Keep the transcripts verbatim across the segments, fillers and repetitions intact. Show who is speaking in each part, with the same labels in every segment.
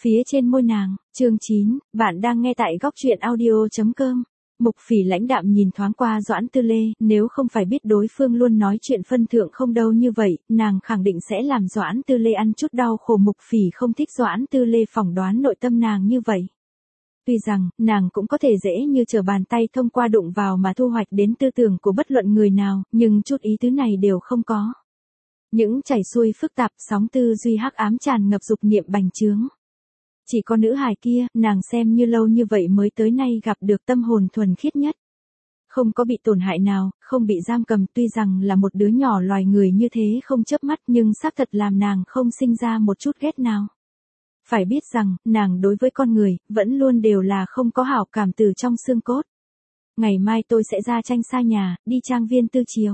Speaker 1: phía trên môi nàng. Chương chín, bạn đang nghe tại góc truyện audio chấm com. Mục Phỉ lãnh đạm nhìn thoáng qua Doãn Tư Lê, nếu không phải biết đối phương luôn nói chuyện phân thượng không đâu như vậy, nàng khẳng định sẽ làm Doãn Tư Lê ăn chút đau khổ. Mục Phỉ không thích Doãn Tư Lê phỏng đoán nội tâm nàng như vậy. Tuy rằng, nàng cũng có thể dễ như trở bàn tay thông qua đụng vào mà thu hoạch đến tư tưởng của bất luận người nào, nhưng chút ý tứ này đều không có. Những chảy xuôi phức tạp, sóng tư duy hắc ám tràn ngập dục niệm bành trướng. Chỉ có nữ hài kia, nàng xem như lâu như vậy mới tới nay gặp được tâm hồn thuần khiết nhất. Không có bị tổn hại nào, không bị giam cầm, tuy rằng là một đứa nhỏ loài người như thế không chớp mắt nhưng xác thật làm nàng không sinh ra một chút ghét nào. Phải biết rằng, nàng đối với con người, vẫn luôn đều là không có hảo cảm từ trong xương cốt. Ngày mai tôi sẽ ra tranh xa nhà, đi trang viên Tư Triều.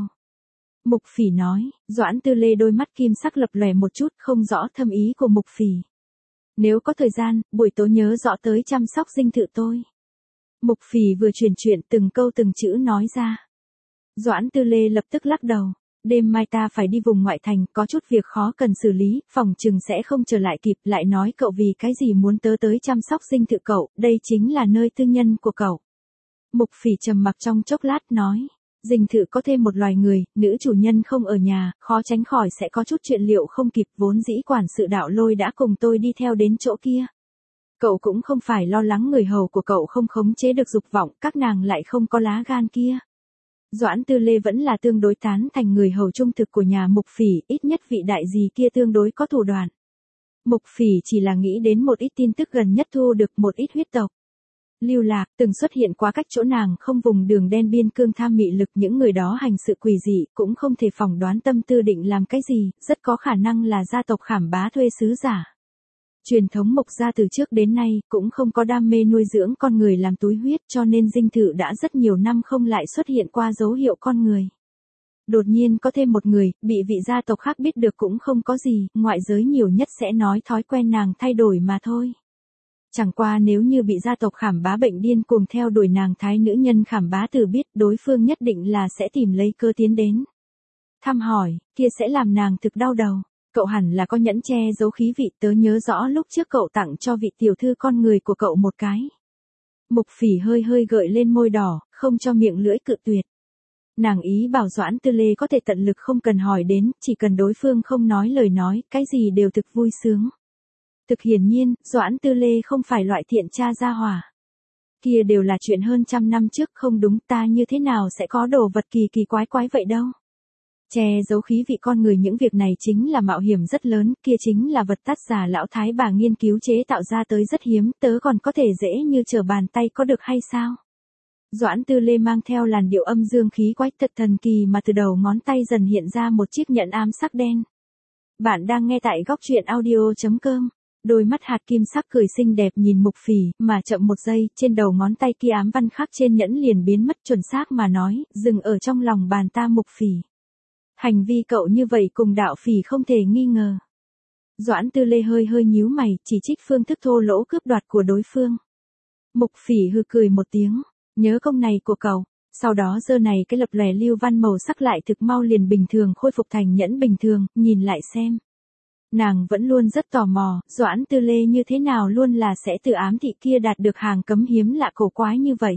Speaker 1: Mục Phỉ nói. Doãn Tư Lê đôi mắt kim sắc lập lòe một chút, không rõ thâm ý của Mục Phỉ. Nếu có thời gian, buổi tối nhớ rõ tới chăm sóc dinh thự tôi. Mục Phỉ vừa chuyển chuyện từng câu từng chữ nói ra. Doãn Tư Lê lập tức lắc đầu. Đêm mai ta phải đi vùng ngoại thành, có chút việc khó cần xử lý, phòng chừng sẽ không trở lại kịp, lại nói cậu vì cái gì muốn tớ tới chăm sóc dinh thự cậu, đây chính là nơi tư nhân của cậu. Mục Phỉ trầm mặc trong chốc lát nói. Dinh thự có thêm một loài người, nữ chủ nhân không ở nhà, khó tránh khỏi sẽ có chút chuyện liệu không kịp, vốn dĩ quản sự Đạo Lôi đã cùng tôi đi theo đến chỗ kia. Cậu cũng không phải lo lắng người hầu của cậu không khống chế được dục vọng, các nàng lại không có lá gan kia. Doãn Tư Lê vẫn là tương đối tán thành người hầu trung thực của nhà Mục Phỉ, ít nhất vị đại gì kia tương đối có thủ đoạn. Mục Phỉ chỉ là nghĩ đến một ít tin tức gần nhất thu được một ít huyết tộc. Lưu lạc, từng xuất hiện quá cách chỗ nàng không vùng đường đen biên cương tham mị lực, những người đó hành sự quỷ dị, cũng không thể phỏng đoán tâm tư định làm cái gì, rất có khả năng là gia tộc Khảm Bá thuê sứ giả. Truyền thống Mục gia từ trước đến nay, cũng không có đam mê nuôi dưỡng con người làm túi huyết, cho nên dinh thự đã rất nhiều năm không lại xuất hiện qua dấu hiệu con người. Đột nhiên có thêm một người, bị vị gia tộc khác biết được cũng không có gì, ngoại giới nhiều nhất sẽ nói thói quen nàng thay đổi mà thôi. Chẳng qua nếu như bị gia tộc Khảm Bá bệnh điên cuồng theo đuổi nàng thái nữ nhân Khảm Bá Tử biết, đối phương nhất định là sẽ tìm lấy cơ tiến đến. Thăm hỏi, kia sẽ làm nàng thực đau đầu. Cậu hẳn là có nhẫn che giấu khí vị, tớ nhớ rõ lúc trước cậu tặng cho vị tiểu thư con người của cậu một cái. Mục Phỉ hơi hơi gợi lên môi đỏ, không cho miệng lưỡi cự tuyệt. Nàng ý bảo Doãn Tư Lê có thể tận lực không cần hỏi đến, chỉ cần đối phương không nói lời nói, cái gì đều thực vui sướng. Thực hiển nhiên, Doãn Tư Lê không phải loại thiện cha gia hỏa. Kia đều là chuyện hơn trăm năm trước, không đúng, ta như thế nào sẽ có đồ vật kỳ kỳ quái quái vậy đâu. Che giấu khí vị con người, những việc này chính là mạo hiểm rất lớn, kia chính là vật tác giả lão thái bà nghiên cứu chế tạo ra tới rất hiếm, tớ còn có thể dễ như trở bàn tay có được hay sao? Doãn Tư Lê mang theo làn điệu âm dương khí quái thật thần kỳ mà từ đầu ngón tay dần hiện ra một chiếc nhẫn ám sắc đen. Bạn đang nghe tại góc truyện audio chấm com. Đôi mắt hạt kim sắc cười xinh đẹp nhìn Mục Phỉ, mà chậm một giây, trên đầu ngón tay kia ám văn khắc trên nhẫn liền biến mất, chuẩn xác mà nói, dừng ở trong lòng bàn ta Mục Phỉ. Hành vi cậu như vậy cùng Đạo Phỉ không thể nghi ngờ. Doãn Tư Lê hơi hơi nhíu mày, chỉ trích phương thức thô lỗ cướp đoạt của đối phương. Mục Phỉ hừ cười một tiếng, nhớ công này của cậu. Sau đó giơ này cái lập lòe lưu văn màu sắc lại thực mau liền bình thường khôi phục thành nhẫn bình thường, nhìn lại xem. Nàng vẫn luôn rất tò mò, Doãn Tư Lê như thế nào luôn là sẽ từ ám thị kia đạt được hàng cấm hiếm lạ cổ quái như vậy.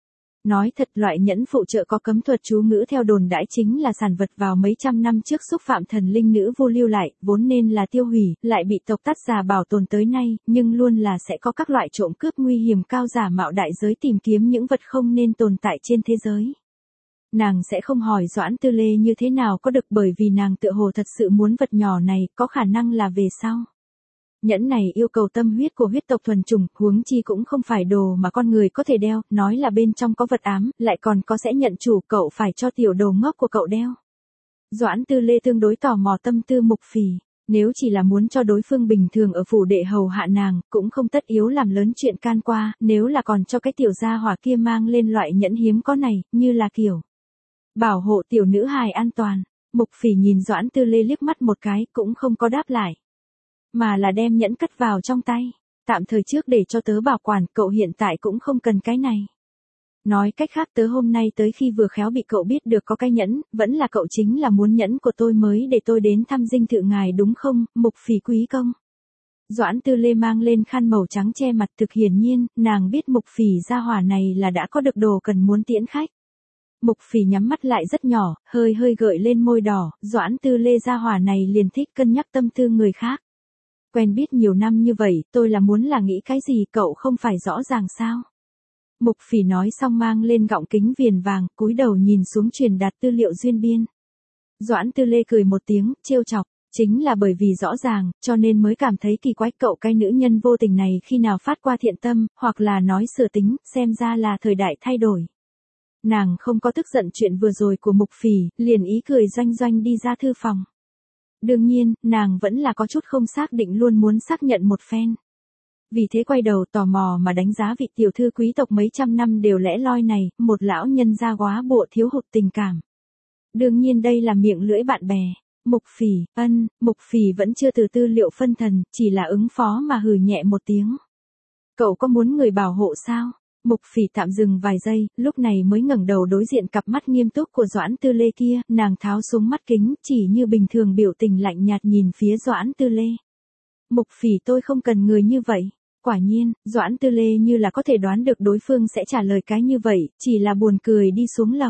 Speaker 1: Nói thật, loại nhẫn phụ trợ có cấm thuật chú ngữ theo đồn đãi chính là sản vật vào mấy trăm năm trước xúc phạm thần linh nữ vô lưu lại, vốn nên là tiêu hủy, lại bị tộc tác giả bảo tồn tới nay, nhưng luôn là sẽ có các loại trộm cướp nguy hiểm cao giả mạo đại giới tìm kiếm những vật không nên tồn tại trên thế giới. Nàng sẽ không hỏi Doãn Tư Lê như thế nào có được, bởi vì nàng tựa hồ thật sự muốn vật nhỏ này, có khả năng là về sau. Nhẫn này yêu cầu tâm huyết của huyết tộc thuần chủng, huống chi cũng không phải đồ mà con người có thể đeo, nói là bên trong có vật ám, lại còn có sẽ nhận chủ, cậu phải cho tiểu đồ ngốc của cậu đeo. Doãn Tư Lê tương đối tò mò tâm tư Mục Phỉ, nếu chỉ là muốn cho đối phương bình thường ở phủ đệ hầu hạ nàng, cũng không tất yếu làm lớn chuyện can qua, nếu là còn cho cái tiểu gia hỏa kia mang lên loại nhẫn hiếm có này, như là kiểu bảo hộ tiểu nữ hài an toàn. Mục Phỉ nhìn Doãn Tư Lê liếc mắt một cái, cũng không có đáp lại, mà là đem nhẫn cất vào trong tay. Tạm thời trước để cho tớ bảo quản, cậu hiện tại cũng không cần cái này. Nói cách khác, tớ hôm nay tới khi vừa khéo bị cậu biết được có cái nhẫn, vẫn là cậu chính là muốn nhẫn của tôi mới để tôi đến thăm dinh thự ngài đúng không, Mục Phỉ quý công. Doãn Tư Lê mang lên khăn màu trắng che mặt, thực hiển nhiên, nàng biết Mục Phỉ gia hỏa này là đã có được đồ cần muốn tiễn khách. Mục Phỉ nhắm mắt lại rất nhỏ, hơi hơi gợi lên môi đỏ, Doãn Tư Lê gia hỏa này liền thích cân nhắc tâm tư người khác. Quen biết nhiều năm như vậy, tôi là muốn là nghĩ cái gì cậu không phải rõ ràng sao? Mục Phỉ nói xong mang lên gọng kính viền vàng, cúi đầu nhìn xuống truyền đạt tư liệu duyên biên. Doãn Tư Lê cười một tiếng, trêu chọc, chính là bởi vì rõ ràng, cho nên mới cảm thấy kỳ quái cậu cái nữ nhân vô tình này khi nào phát qua thiện tâm, hoặc là nói sửa tính, xem ra là thời đại thay đổi. Nàng không có tức giận chuyện vừa rồi của Mục Phỉ, liền ý cười doanh doanh đi ra thư phòng. Đương nhiên, nàng vẫn là có chút không xác định luôn muốn xác nhận một phen. Vì thế quay đầu tò mò mà đánh giá vị tiểu thư quý tộc mấy trăm năm đều lẽ loi này, một lão nhân gia quá bộ thiếu hụt tình cảm. Đương nhiên đây là miệng lưỡi bạn bè. Mục Phỉ, ân, Mục Phỉ vẫn chưa từ tư liệu phân thần, chỉ là ứng phó mà hừ nhẹ một tiếng. Cậu có muốn người bảo hộ sao? Mục Phỉ tạm dừng vài giây, lúc này mới ngẩng đầu đối diện cặp mắt nghiêm túc của Doãn Tư Lê kia, nàng tháo xuống mắt kính, chỉ như bình thường biểu tình lạnh nhạt nhìn phía Doãn Tư Lê. Mục Phỉ tôi không cần người như vậy. Quả nhiên, Doãn Tư Lê như là có thể đoán được đối phương sẽ trả lời cái như vậy, chỉ là buồn cười đi xuống lầu.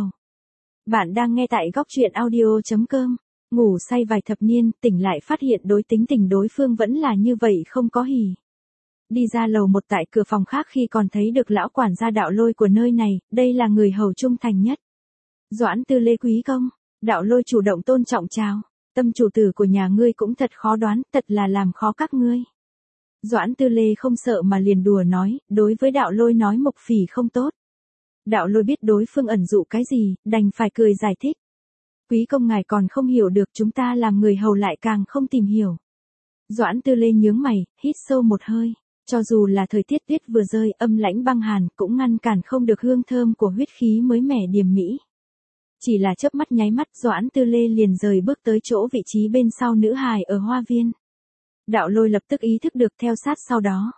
Speaker 1: Bạn đang nghe tại góc truyện audio chấm com. Ngủ say vài thập niên, tỉnh lại phát hiện đối tính tình đối phương vẫn là như vậy không có hỉ. Đi ra lầu một tại cửa phòng khác khi còn thấy được lão quản gia Đạo Lôi của nơi này, đây là người hầu trung thành nhất. Doãn Tư Lê quý công, Đạo Lôi chủ động tôn trọng chào, tâm chủ tử của nhà ngươi cũng thật khó đoán, thật là làm khó các ngươi. Doãn Tư Lê không sợ mà liền đùa nói, đối với Đạo Lôi nói Mục Phỉ không tốt. Đạo Lôi biết đối phương ẩn dụ cái gì, đành phải cười giải thích. Quý công ngài còn không hiểu được, chúng ta làm người hầu lại càng không tìm hiểu. Doãn Tư Lê nhướng mày, hít sâu một hơi. Cho dù là thời tiết tuyết vừa rơi âm lãnh băng hàn cũng ngăn cản không được hương thơm của huyết khí mới mẻ điềm mỹ. Chỉ là chớp mắt nháy mắt Doãn Tư Lê liền rời bước tới chỗ vị trí bên sau nữ hài ở hoa viên. Đạo Lôi lập tức ý thức được theo sát sau đó.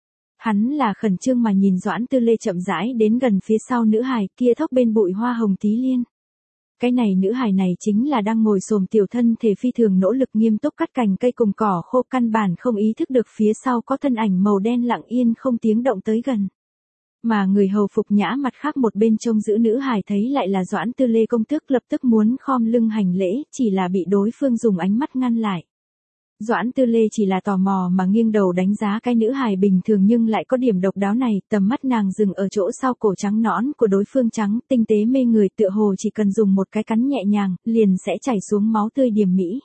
Speaker 1: Hắn là khẩn trương mà nhìn Doãn Tư Lê chậm rãi đến gần phía sau nữ hài kia thóc bên bụi hoa hồng tí liên. Cái này nữ hài này chính là đang ngồi xổm tiểu thân thể phi thường nỗ lực nghiêm túc cắt cành cây cùng cỏ khô, căn bản không ý thức được phía sau có thân ảnh màu đen lặng yên không tiếng động tới gần. Mà người hầu Phục Nhã mặt khác một bên trông giữ nữ hài thấy lại là Doãn Tư Lê công tước, lập tức muốn khom lưng hành lễ, chỉ là bị đối phương dùng ánh mắt ngăn lại. Doãn Tư Lê chỉ là tò mò mà nghiêng đầu đánh giá cái nữ hài bình thường nhưng lại có điểm độc đáo này, tầm mắt nàng dừng ở chỗ sau cổ trắng nõn của đối phương, trắng, tinh tế mê người, tựa hồ chỉ cần dùng một cái cắn nhẹ nhàng, liền sẽ chảy xuống máu tươi điềm mỹ.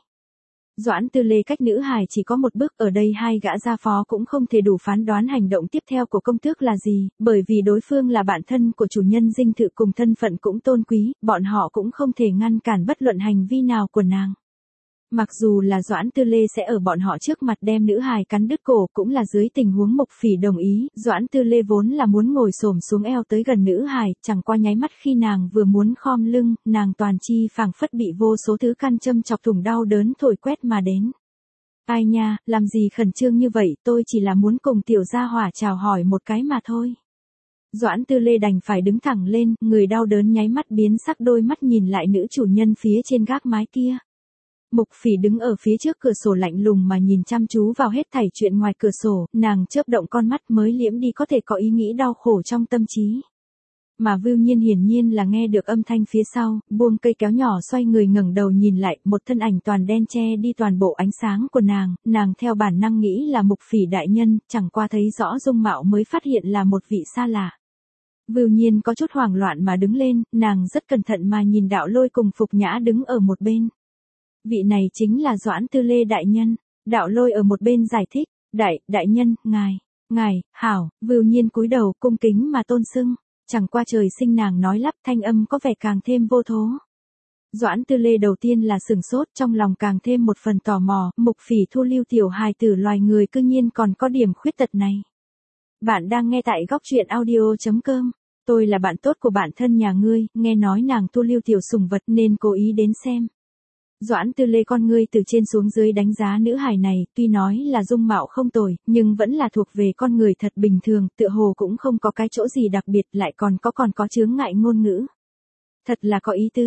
Speaker 1: Doãn Tư Lê cách nữ hài chỉ có một bước, ở đây hai gã gia phó cũng không thể đủ phán đoán hành động tiếp theo của công tước là gì, bởi vì đối phương là bạn thân của chủ nhân dinh thự cùng thân phận cũng tôn quý, bọn họ cũng không thể ngăn cản bất luận hành vi nào của nàng. Mặc dù là Doãn Tư Lê sẽ ở bọn họ trước mặt đem nữ hài cắn đứt cổ, cũng là dưới tình huống Mục Phỉ đồng ý, Doãn Tư Lê vốn là muốn ngồi xổm xuống eo tới gần nữ hài, chẳng qua nháy mắt khi nàng vừa muốn khom lưng, nàng toàn chi phảng phất bị vô số thứ căn châm chọc thủng đau đớn thổi quét mà đến. Ai nha, làm gì khẩn trương như vậy, tôi chỉ là muốn cùng tiểu gia hỏa chào hỏi một cái mà thôi. Doãn Tư Lê đành phải đứng thẳng lên, người đau đớn nháy mắt biến sắc, đôi mắt nhìn lại nữ chủ nhân phía trên gác mái kia. Mục Phỉ đứng ở phía trước cửa sổ lạnh lùng mà nhìn chăm chú vào hết thảy chuyện ngoài cửa sổ, nàng chớp động con mắt mới liễm đi có thể có ý nghĩ đau khổ trong tâm trí. Mà Vưu Nhiên hiển nhiên là nghe được âm thanh phía sau, buông cây kéo nhỏ xoay người ngẩng đầu nhìn lại, một thân ảnh toàn đen che đi toàn bộ ánh sáng của nàng, nàng theo bản năng nghĩ là Mục Phỉ đại nhân, chẳng qua thấy rõ dung mạo mới phát hiện là một vị xa lạ. Vưu Nhiên có chút hoảng loạn mà đứng lên, nàng rất cẩn thận mà nhìn Đạo Lôi cùng Phục Nhã đứng ở một bên. Vị này chính là Doãn Tư Lê đại nhân. Đạo Lôi ở một bên giải thích, đại, đại nhân, ngài, ngài, hảo, Vưu Nhiên cúi đầu cung kính mà tôn xưng, chẳng qua trời sinh nàng nói lắp, thanh âm có vẻ càng thêm vô thố. Doãn Tư Lê đầu tiên là sửng sốt, trong lòng càng thêm một phần tò mò, Mục Phỉ thu lưu tiểu hài tử loài người cư nhiên còn có điểm khuyết tật này. Bạn đang nghe tại góc truyện audio chấm com. Tôi là bạn tốt của bạn thân nhà ngươi, nghe nói nàng thu lưu tiểu sủng vật nên cố ý đến xem. Doãn Tư Lê con ngươi từ trên xuống dưới đánh giá nữ hài này, tuy nói là dung mạo không tồi, nhưng vẫn là thuộc về con người thật bình thường, tựa hồ cũng không có cái chỗ gì đặc biệt, lại còn có còn có chướng ngại ngôn ngữ. Thật là có ý tứ.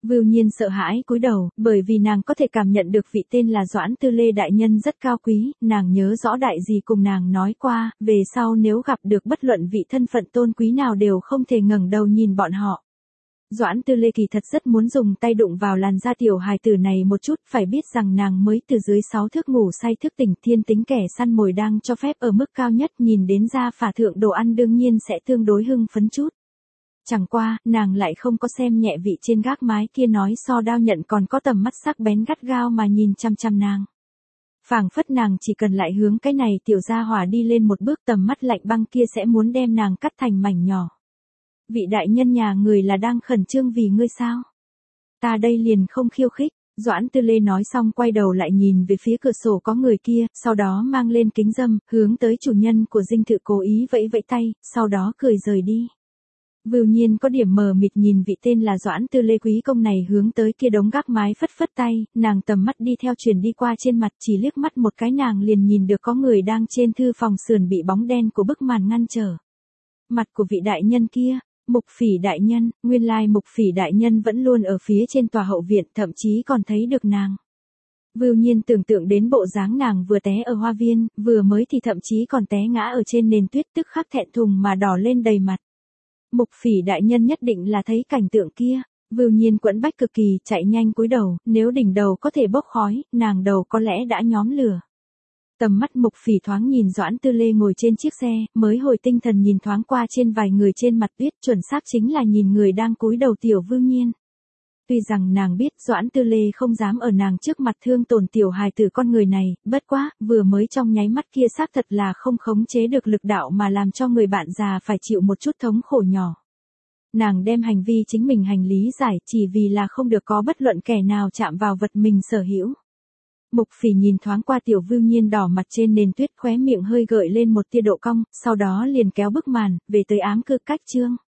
Speaker 1: Vưu Nhiên sợ hãi cúi đầu, bởi vì nàng có thể cảm nhận được vị tên là Doãn Tư Lê đại nhân rất cao quý, nàng nhớ rõ đại gì cùng nàng nói qua, về sau nếu gặp được bất luận vị thân phận tôn quý nào đều không thể ngẩng đầu nhìn bọn họ. Doãn Tư Lê kỳ thật rất muốn dùng tay đụng vào làn da tiểu hài tử này một chút, phải biết rằng nàng mới từ dưới sáu thước ngủ say thức tỉnh, thiên tính kẻ săn mồi đang cho phép ở mức cao nhất, nhìn đến da phả thượng đồ ăn đương nhiên sẽ tương đối hưng phấn chút. Chẳng qua, nàng lại không có xem nhẹ vị trên gác mái kia nói so đao nhận còn có tầm mắt sắc bén gắt gao mà nhìn chăm chăm nàng. Phảng phất nàng chỉ cần lại hướng cái này tiểu gia hỏa đi lên một bước, tầm mắt lạnh băng kia sẽ muốn đem nàng cắt thành mảnh nhỏ. Vị đại nhân nhà người là đang khẩn trương vì ngươi sao? Ta đây liền không khiêu khích. Doãn Tư Lê nói xong quay đầu lại nhìn về phía cửa sổ có người kia, sau đó mang lên kính râm, hướng tới chủ nhân của dinh thự cố ý vẫy vẫy tay, sau đó cười rời đi. Vưu Nhiên có điểm mờ mịt nhìn vị tên là Doãn Tư Lê quý công này hướng tới kia đống gác mái phất phất tay, nàng tầm mắt đi theo truyền đi qua trên mặt, chỉ liếc mắt một cái nàng liền nhìn được có người đang trên thư phòng sườn bị bóng đen của bức màn ngăn trở. Mặt của vị đại nhân kia, Mục Phỉ đại nhân, nguyên lai Mục Phỉ đại nhân vẫn luôn ở phía trên tòa hậu viện, thậm chí còn thấy được nàng. Vưu Nhiên tưởng tượng đến bộ dáng nàng vừa té ở hoa viên, vừa mới thì thậm chí còn té ngã ở trên nền tuyết, tức khắc thẹn thùng mà đỏ lên đầy mặt. Mục Phỉ đại nhân nhất định là thấy cảnh tượng kia. Vưu Nhiên quẫn bách cực kỳ, chạy nhanh cúi đầu, nếu đỉnh đầu có thể bốc khói, nàng đầu có lẽ đã nhóm lửa. Tầm mắt Mục Phỉ thoáng nhìn Doãn Tư Lê ngồi trên chiếc xe, mới hồi tinh thần nhìn thoáng qua trên vài người trên mặt tuyết, chuẩn xác chính là nhìn người đang cúi đầu tiểu Vưu Nhiên. Tuy rằng nàng biết Doãn Tư Lê không dám ở nàng trước mặt thương tổn tiểu hài tử con người này, bất quá, vừa mới trong nháy mắt kia xác thật là không khống chế được lực đạo mà làm cho người bạn già phải chịu một chút thống khổ nhỏ. Nàng đem hành vi chính mình hành lý giải chỉ vì là không được có bất luận kẻ nào chạm vào vật mình sở hữu. Mục Phỉ nhìn thoáng qua tiểu Vưu Nhiên đỏ mặt trên nền tuyết, khóe miệng hơi gợi lên một tia độ cong, sau đó liền kéo bức màn, về tới ám cư cách chương.